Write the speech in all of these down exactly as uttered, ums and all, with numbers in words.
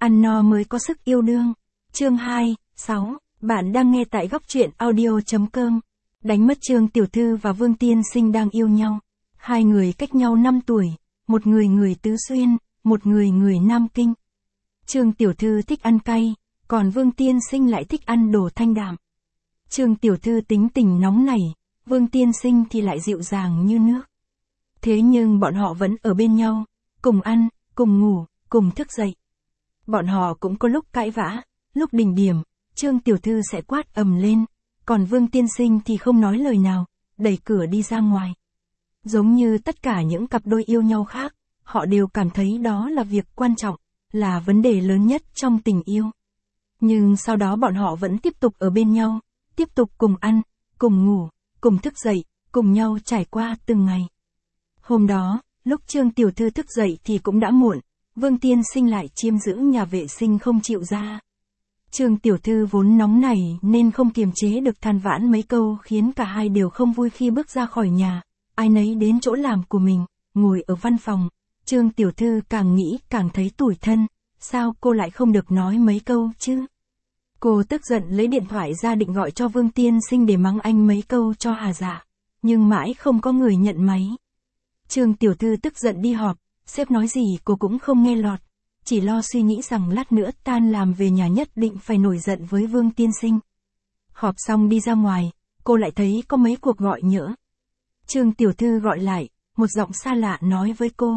ăn no mới có sức yêu đương. Chương hai, sáu, bạn đang nghe tại góc truyện audio chấm com. Đánh mất Trương Tiểu Thư và Vương Tiên Sinh đang yêu nhau. Hai người cách nhau năm tuổi, một người người Tứ Xuyên, một người người Nam Kinh. Trương Tiểu Thư thích ăn cay, còn Vương Tiên Sinh lại thích ăn đồ thanh đạm. Trương Tiểu Thư tính tình nóng nảy, Vương Tiên Sinh thì lại dịu dàng như nước. Thế nhưng bọn họ vẫn ở bên nhau, cùng ăn, cùng ngủ, cùng thức dậy. Bọn họ cũng có lúc cãi vã, lúc đỉnh điểm, Trương Tiểu Thư sẽ quát ầm lên, còn Vương Tiên Sinh thì không nói lời nào, đẩy cửa đi ra ngoài. Giống như tất cả những cặp đôi yêu nhau khác, họ đều cảm thấy đó là việc quan trọng, là vấn đề lớn nhất trong tình yêu. Nhưng sau đó bọn họ vẫn tiếp tục ở bên nhau, tiếp tục cùng ăn, cùng ngủ, cùng thức dậy, cùng nhau trải qua từng ngày. Hôm đó, lúc Trương Tiểu Thư thức dậy thì cũng đã muộn, Vương Tiên Sinh lại chiêm giữ nhà vệ sinh không chịu ra. Trương Tiểu Thư vốn nóng nảy nên không kiềm chế được than vãn mấy câu khiến cả hai đều không vui khi bước ra khỏi nhà, ai nấy đến chỗ làm của mình, ngồi ở văn phòng. Trương Tiểu Thư càng nghĩ càng thấy tủi thân, sao cô lại không được nói mấy câu chứ? Cô tức giận lấy điện thoại ra định gọi cho Vương Tiên Sinh để mắng anh mấy câu cho hà dạ, nhưng mãi không có người nhận máy. Trương Tiểu Thư tức giận đi họp, sếp nói gì cô cũng không nghe lọt, chỉ lo suy nghĩ rằng lát nữa tan làm về nhà nhất định phải nổi giận với Vương Tiên Sinh. Họp xong đi ra ngoài, cô lại thấy có mấy cuộc gọi nhỡ. Trương Tiểu Thư gọi lại, một giọng xa lạ nói với cô.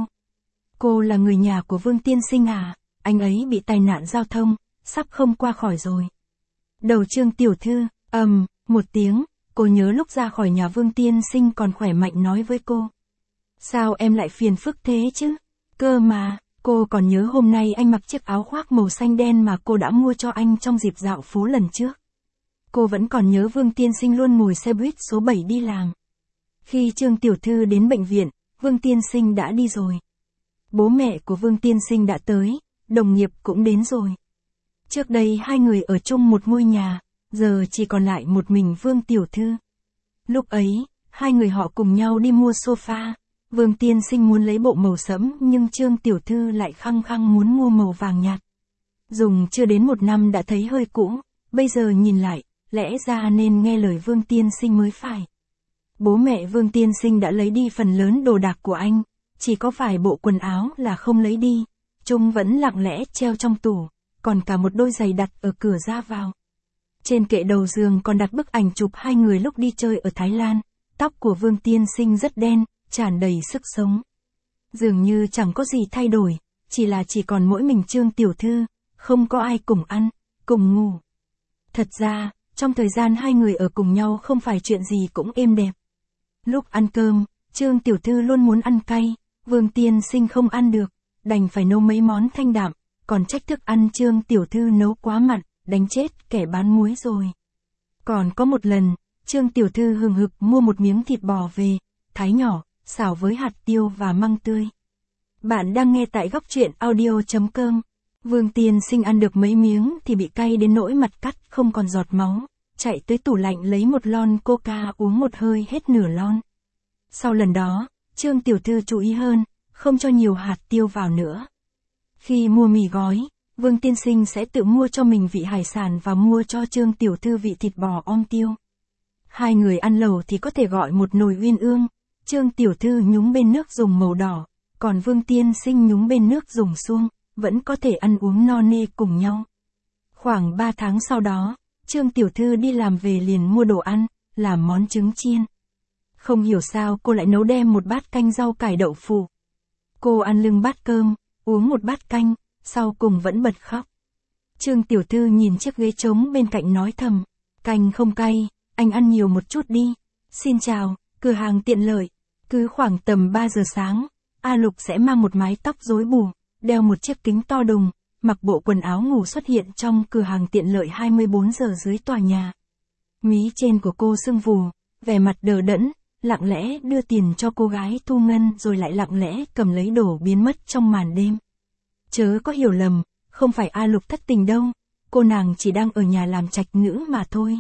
Cô là người nhà của Vương Tiên Sinh à, anh ấy bị tai nạn giao thông, sắp không qua khỏi rồi. Đầu Trương Tiểu Thư, ầm, um, một tiếng, cô nhớ lúc ra khỏi nhà Vương Tiên Sinh còn khỏe mạnh nói với cô. Sao em lại phiền phức thế chứ? Cơ mà, cô còn nhớ hôm nay anh mặc chiếc áo khoác màu xanh đen mà cô đã mua cho anh trong dịp dạo phố lần trước. Cô vẫn còn nhớ Vương Tiên Sinh luôn ngồi xe buýt số bảy đi làm. Khi Trương Tiểu Thư đến bệnh viện, Vương Tiên Sinh đã đi rồi. Bố mẹ của Vương Tiên Sinh đã tới, đồng nghiệp cũng đến rồi. Trước đây hai người ở chung một ngôi nhà, giờ chỉ còn lại một mình Vương Tiểu Thư. Lúc ấy, hai người họ cùng nhau đi mua sofa. Vương Tiên Sinh muốn lấy bộ màu sẫm nhưng Trương Tiểu Thư lại khăng khăng muốn mua màu vàng nhạt. Dùng chưa đến một năm đã thấy hơi cũ, bây giờ nhìn lại, lẽ ra nên nghe lời Vương Tiên Sinh mới phải. Bố mẹ Vương Tiên Sinh đã lấy đi phần lớn đồ đạc của anh, chỉ có vài bộ quần áo là không lấy đi, chúng vẫn lặng lẽ treo trong tủ, còn cả một đôi giày đặt ở cửa ra vào. Trên kệ đầu giường còn đặt bức ảnh chụp hai người lúc đi chơi ở Thái Lan, tóc của Vương Tiên Sinh rất đen, tràn đầy sức sống. Dường như chẳng có gì thay đổi, chỉ là chỉ còn mỗi mình Trương Tiểu Thư, không có ai cùng ăn, cùng ngủ. Thật ra, trong thời gian hai người ở cùng nhau không phải chuyện gì cũng êm đẹp. Lúc ăn cơm, Trương Tiểu Thư luôn muốn ăn cay, Vương Tiên Sinh không ăn được, đành phải nấu mấy món thanh đạm, còn trách thức ăn Trương Tiểu Thư nấu quá mặn, đánh chết kẻ bán muối rồi. Còn có một lần, Trương Tiểu Thư hừng hực mua một miếng thịt bò về, thái nhỏ, xào với hạt tiêu và măng tươi. Bạn đang nghe tại góc truyện audio chấm com. Vương Tiên Sinh ăn được mấy miếng thì bị cay đến nỗi mặt cắt không còn giọt máu, chạy tới tủ lạnh lấy một lon coca uống một hơi hết nửa lon. Sau lần đó, Trương Tiểu Thư chú ý hơn, không cho nhiều hạt tiêu vào nữa. Khi mua mì gói, Vương Tiên Sinh sẽ tự mua cho mình vị hải sản và mua cho Trương Tiểu Thư vị thịt bò om tiêu. Hai người ăn lẩu thì có thể gọi một nồi uyên ương, Trương Tiểu Thư nhúng bên nước dùng màu đỏ, còn Vương Tiên Sinh nhúng bên nước dùng suông, vẫn có thể ăn uống no nê cùng nhau. Khoảng ba tháng sau đó, Trương Tiểu Thư đi làm về liền mua đồ ăn, làm món trứng chiên. Không hiểu sao cô lại nấu đem một bát canh rau cải đậu phụ. Cô ăn lưng bát cơm, uống một bát canh, sau cùng vẫn bật khóc. Trương Tiểu Thư nhìn chiếc ghế trống bên cạnh nói thầm, canh không cay, anh ăn nhiều một chút đi. Xin chào, cửa hàng tiện lợi. Cứ khoảng tầm ba giờ sáng, A Lục sẽ mang một mái tóc rối bù, đeo một chiếc kính to đùng, mặc bộ quần áo ngủ xuất hiện trong cửa hàng tiện lợi hai mươi bốn giờ dưới tòa nhà. Mí trên của cô sưng vù, vẻ mặt đờ đẫn, lặng lẽ đưa tiền cho cô gái thu ngân rồi lại lặng lẽ cầm lấy đồ biến mất trong màn đêm. Chớ có hiểu lầm, không phải A Lục thất tình đâu, cô nàng chỉ đang ở nhà làm trạch nữ mà thôi.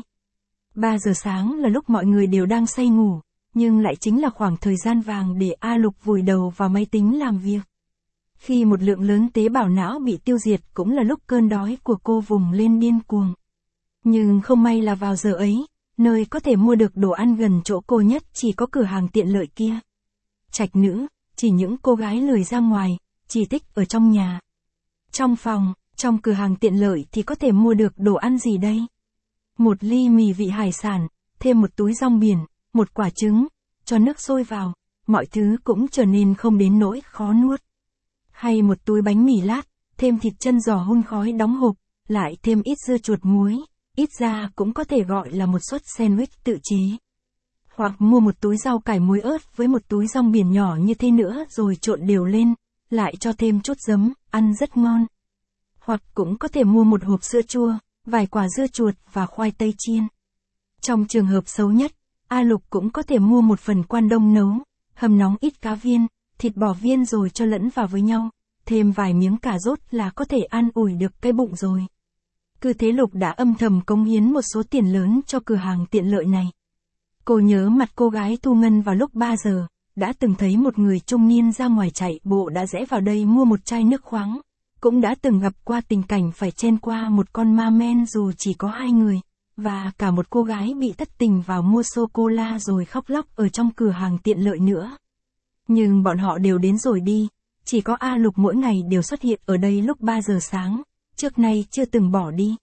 ba giờ sáng là lúc mọi người đều đang say ngủ, nhưng lại chính là khoảng thời gian vàng để A Lục vùi đầu vào máy tính làm việc. Khi một lượng lớn tế bào não bị tiêu diệt cũng là lúc cơn đói của cô vùng lên điên cuồng. Nhưng không may là vào giờ ấy, nơi có thể mua được đồ ăn gần chỗ cô nhất chỉ có cửa hàng tiện lợi kia. Trạch nữ, chỉ những cô gái lười ra ngoài, chỉ thích ở trong nhà. Trong phòng, trong cửa hàng tiện lợi thì có thể mua được đồ ăn gì đây? Một ly mì vị hải sản, thêm một túi rong biển, một quả trứng, cho nước sôi vào, mọi thứ cũng trở nên không đến nỗi khó nuốt. Hay một túi bánh mì lát, thêm thịt chân giò hun khói đóng hộp, lại thêm ít dưa chuột muối, ít ra cũng có thể gọi là một suất sandwich tự chế. Hoặc mua một túi rau cải muối ớt với một túi rong biển nhỏ như thế nữa rồi trộn đều lên, lại cho thêm chút giấm, ăn rất ngon. Hoặc cũng có thể mua một hộp sữa chua, vài quả dưa chuột và khoai tây chiên. Trong trường hợp xấu nhất, A Lục cũng có thể mua một phần quan đông nấu, hầm nóng ít cá viên, thịt bò viên rồi cho lẫn vào với nhau, thêm vài miếng cà rốt là có thể an ủi được cái bụng rồi. Cứ thế Lục đã âm thầm cống hiến một số tiền lớn cho cửa hàng tiện lợi này. Cô nhớ mặt cô gái Thu Ngân vào lúc ba giờ, đã từng thấy một người trung niên ra ngoài chạy bộ đã rẽ vào đây mua một chai nước khoáng. Cũng đã từng gặp qua tình cảnh phải chen qua một con ma men dù chỉ có hai người, và cả một cô gái bị thất tình vào mua sô-cô-la rồi khóc lóc ở trong cửa hàng tiện lợi nữa. Nhưng bọn họ đều đến rồi đi, chỉ có A Lục mỗi ngày đều xuất hiện ở đây lúc ba giờ sáng, trước nay chưa từng bỏ đi.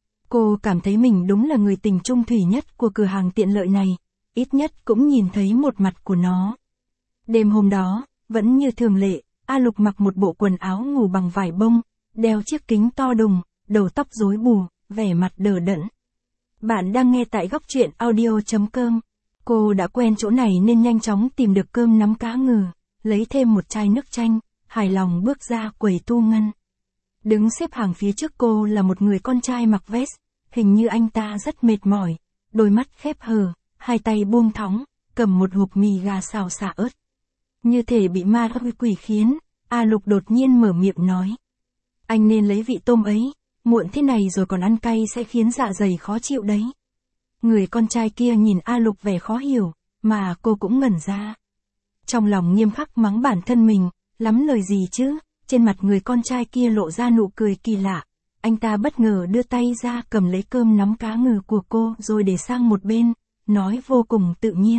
Cô cảm thấy mình đúng là người tình trung thủy nhất của cửa hàng tiện lợi này, ít nhất cũng nhìn thấy một mặt của nó. Đêm hôm đó, vẫn như thường lệ, A Lục mặc một bộ quần áo ngủ bằng vải bông, đeo chiếc kính to đùng, đầu tóc rối bù, vẻ mặt đờ đẫn. Bạn đang nghe tại góc truyện audio chấm com. Cô đã quen chỗ này nên nhanh chóng tìm được cơm nắm cá ngừ, lấy thêm một chai nước chanh, hài lòng bước ra quầy Thu Ngân. Đứng xếp hàng phía trước cô là một người con trai mặc vest, hình như anh ta rất mệt mỏi, đôi mắt khép hờ, hai tay buông thõng, cầm một hộp mì gà xào xả ớt. Như thể bị ma quỷ khiến, A Lục đột nhiên mở miệng nói. Anh nên lấy vị tôm ấy, muộn thế này rồi còn ăn cay sẽ khiến dạ dày khó chịu đấy. Người con trai kia nhìn A Lục vẻ khó hiểu, mà cô cũng ngẩn ra. Trong lòng nghiêm khắc mắng bản thân mình, lắm lời gì chứ, trên mặt người con trai kia lộ ra nụ cười kỳ lạ. Anh ta bất ngờ đưa tay ra cầm lấy cơm nắm cá ngừ của cô rồi để sang một bên, nói vô cùng tự nhiên.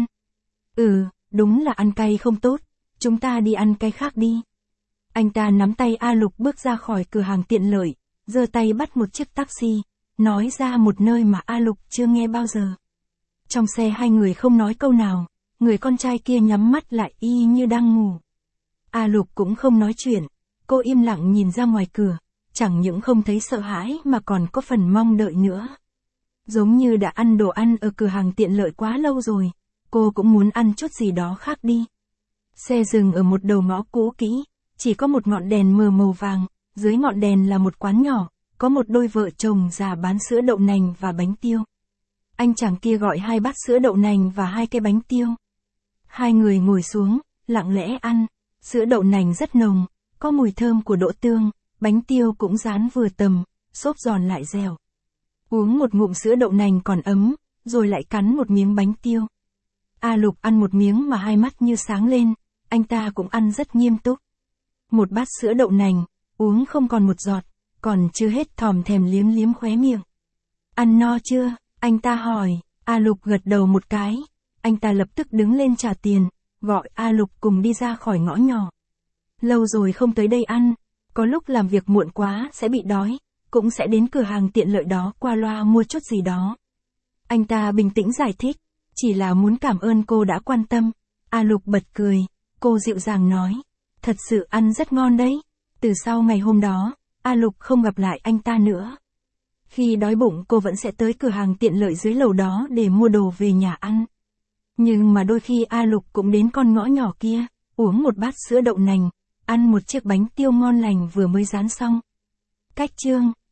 Ừ, đúng là ăn cay không tốt, chúng ta đi ăn cái khác đi. Anh ta nắm tay A Lục bước ra khỏi cửa hàng tiện lợi, giơ tay bắt một chiếc taxi, nói ra một nơi mà A Lục chưa nghe bao giờ. Trong xe hai người không nói câu nào, người con trai kia nhắm mắt lại y như đang ngủ. A Lục cũng không nói chuyện, cô im lặng nhìn ra ngoài cửa, chẳng những không thấy sợ hãi mà còn có phần mong đợi nữa. Giống như đã ăn đồ ăn ở cửa hàng tiện lợi quá lâu rồi, cô cũng muốn ăn chút gì đó khác đi. Xe dừng ở một đầu ngõ cũ kỹ, chỉ có một ngọn đèn mờ màu vàng, dưới ngọn đèn là một quán nhỏ, có một đôi vợ chồng già bán sữa đậu nành và bánh tiêu. Anh chàng kia gọi hai bát sữa đậu nành và hai cái bánh tiêu. Hai người ngồi xuống, lặng lẽ ăn, sữa đậu nành rất nồng, có mùi thơm của đỗ tương, bánh tiêu cũng rán vừa tầm, xốp giòn lại dẻo. Uống một ngụm sữa đậu nành còn ấm, rồi lại cắn một miếng bánh tiêu. A Lục ăn một miếng mà hai mắt như sáng lên, anh ta cũng ăn rất nghiêm túc. Một bát sữa đậu nành, uống không còn một giọt, còn chưa hết thòm thèm liếm liếm khóe miệng. Ăn no chưa? Anh ta hỏi. A Lục gật đầu một cái, anh ta lập tức đứng lên trả tiền, gọi A Lục cùng đi ra khỏi ngõ nhỏ. Lâu rồi không tới đây ăn, có lúc làm việc muộn quá sẽ bị đói, cũng sẽ đến cửa hàng tiện lợi đó qua loa mua chút gì đó. Anh ta bình tĩnh giải thích, chỉ là muốn cảm ơn cô đã quan tâm. A Lục bật cười, cô dịu dàng nói, thật sự ăn rất ngon đấy. Từ sau ngày hôm đó, A Lục không gặp lại anh ta nữa. Khi đói bụng cô vẫn sẽ tới cửa hàng tiện lợi dưới lầu đó để mua đồ về nhà ăn. Nhưng mà đôi khi A Lục cũng đến con ngõ nhỏ kia, uống một bát sữa đậu nành, ăn một chiếc bánh tiêu ngon lành vừa mới rán xong. Cách chương